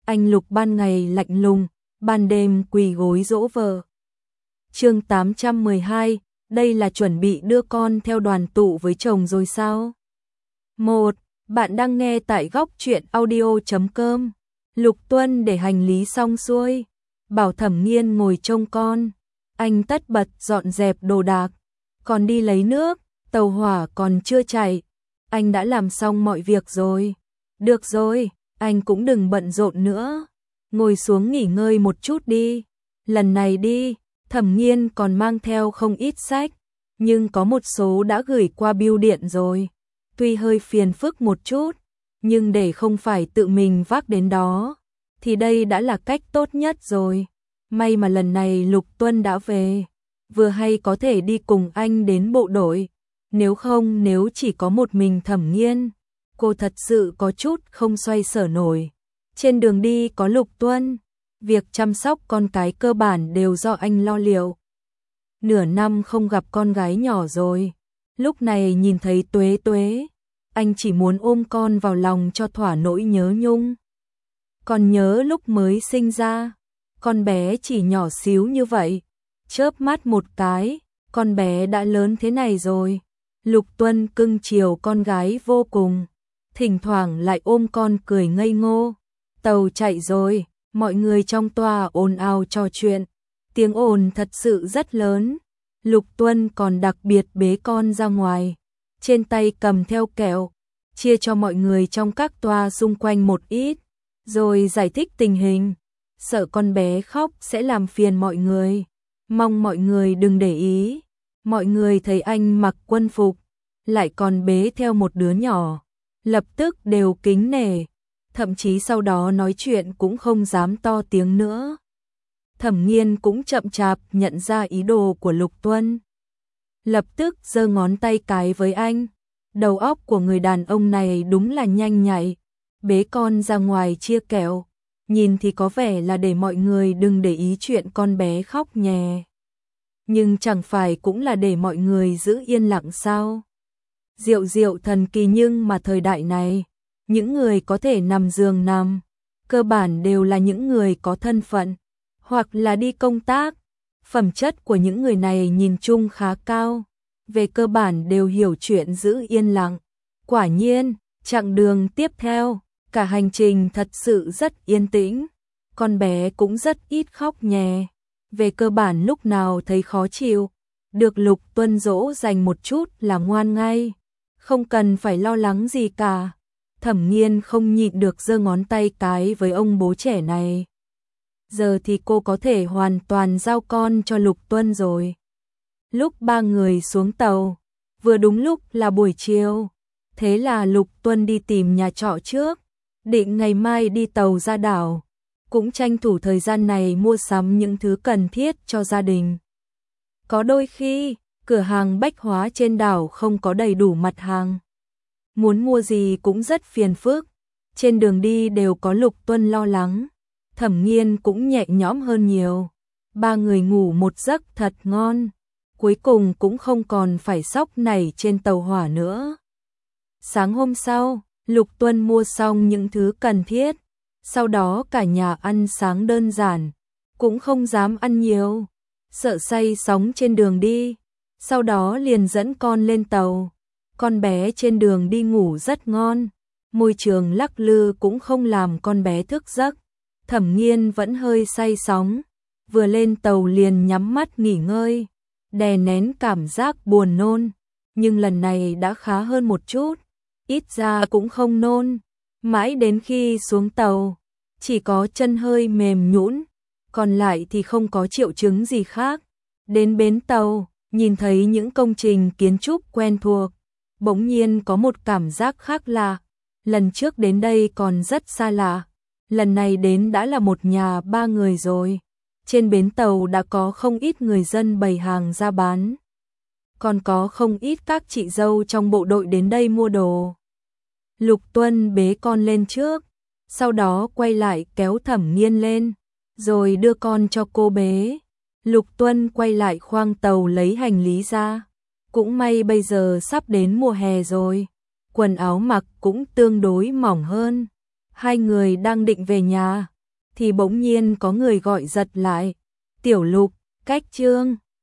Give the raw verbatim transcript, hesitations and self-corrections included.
anh Lục ban ngày lạnh lùng, ban đêm quỳ gối dỗ vợ. Chương tám trăm mười hai, đây là chuẩn bị đưa con theo đoàn tụ với chồng rồi sao? một. Bạn đang nghe tại góc truyện audio chấm com. Lục Tuân để hành lý xong xuôi, bảo Thẩm Nghiên ngồi trông con. Anh tất bật dọn dẹp đồ đạc, còn đi lấy nước, tàu hỏa còn chưa chạy. Anh đã làm xong mọi việc rồi. Được rồi, anh cũng đừng bận rộn nữa. Ngồi xuống nghỉ ngơi một chút đi. Lần này đi, Thẩm Nghiên còn mang theo không ít sách, nhưng có một số đã gửi qua bưu điện rồi. Tuy hơi phiền phức một chút, nhưng để không phải tự mình vác đến đó, thì đây đã là cách tốt nhất rồi. May mà lần này Lục Tuân đã về, vừa hay có thể đi cùng anh đến bộ đội. Nếu không, nếu chỉ có một mình Thẩm Nghiên, cô thật sự có chút không xoay sở nổi. Trên đường đi có Lục Tuân, việc chăm sóc con cái cơ bản đều do anh lo liệu. Nửa năm không gặp con gái nhỏ rồi, lúc này nhìn thấy Tuế Tuế, anh chỉ muốn ôm con vào lòng cho thỏa nỗi nhớ nhung. Còn nhớ lúc mới sinh ra, con bé chỉ nhỏ xíu như vậy, chớp mắt một cái, con bé đã lớn thế này rồi. Lục Tuân cưng chiều con gái vô cùng, thỉnh thoảng lại ôm con cười ngây ngô. Tàu chạy rồi, mọi người trong toa ồn ào trò chuyện, tiếng ồn thật sự rất lớn. Lục Tuân còn đặc biệt bế con ra ngoài, trên tay cầm theo kẹo, chia cho mọi người trong các toa xung quanh một ít, rồi giải thích tình hình, sợ con bé khóc sẽ làm phiền mọi người, mong mọi người đừng để ý. Mọi người thấy anh mặc quân phục, lại còn bế theo một đứa nhỏ, lập tức đều kính nể, thậm chí sau đó nói chuyện cũng không dám to tiếng nữa. Thẩm Nghiên cũng chậm chạp nhận ra ý đồ của Lục Tuân, lập tức giơ ngón tay cái với anh. Đầu óc của người đàn ông này đúng là nhanh nhạy, bế con ra ngoài chia kẹo, nhìn thì có vẻ là để mọi người đừng để ý chuyện con bé khóc nhè. Nhưng chẳng phải cũng là để mọi người giữ yên lặng sao? Diệu diệu thần kỳ, nhưng mà thời đại này, những người có thể nằm giường nằm, cơ bản đều là những người có thân phận, hoặc là đi công tác. Phẩm chất của những người này nhìn chung khá cao, về cơ bản đều hiểu chuyện giữ yên lặng. Quả nhiên, chặng đường tiếp theo, cả hành trình thật sự rất yên tĩnh, con bé cũng rất ít khóc nhè. Về cơ bản lúc nào thấy khó chịu, được Lục Tuân dỗ dành một chút là ngoan ngay, không cần phải lo lắng gì cả. Thẩm Nghiên không nhịn được giơ ngón tay cái với ông bố trẻ này. Giờ thì cô có thể hoàn toàn giao con cho Lục Tuân rồi. Lúc ba người xuống tàu, vừa đúng lúc là buổi chiều, thế là Lục Tuân đi tìm nhà trọ trước, định ngày mai đi tàu ra đảo, cũng tranh thủ thời gian này mua sắm những thứ cần thiết cho gia đình. Có đôi khi, cửa hàng bách hóa trên đảo không có đầy đủ mặt hàng, muốn mua gì cũng rất phiền phức. Trên đường đi đều có Lục Tuân lo lắng, Thẩm Nghiên cũng nhẹ nhõm hơn nhiều. Ba người ngủ một giấc thật ngon, cuối cùng cũng không còn phải sóc nảy trên tàu hỏa nữa. Sáng hôm sau, Lục Tuân mua xong những thứ cần thiết, sau đó cả nhà ăn sáng đơn giản, cũng không dám ăn nhiều, sợ say sóng trên đường đi. Sau đó liền dẫn con lên tàu, con bé trên đường đi ngủ rất ngon, môi trường lắc lư cũng không làm con bé thức giấc. Thẩm Nghiên vẫn hơi say sóng, vừa lên tàu liền nhắm mắt nghỉ ngơi, đè nén cảm giác buồn nôn, nhưng lần này đã khá hơn một chút, ít ra cũng không nôn. Mãi đến khi xuống tàu, chỉ có chân hơi mềm nhũn, còn lại thì không có triệu chứng gì khác. Đến bến tàu, nhìn thấy những công trình kiến trúc quen thuộc, bỗng nhiên có một cảm giác khác lạ. Lần trước đến đây còn rất xa lạ, lần này đến đã là một nhà ba người rồi. Trên bến tàu đã có không ít người dân bày hàng ra bán, còn có không ít các chị dâu trong bộ đội đến đây mua đồ. Lục Tuân bế con lên trước, sau đó quay lại kéo Thẩm Nghiên lên, rồi đưa con cho cô bế. Lục Tuân quay lại khoang tàu lấy hành lý ra. Cũng may bây giờ sắp đến mùa hè rồi, quần áo mặc cũng tương đối mỏng hơn. Hai người đang định về nhà, thì bỗng nhiên có người gọi giật lại. Tiểu Lục, cách chương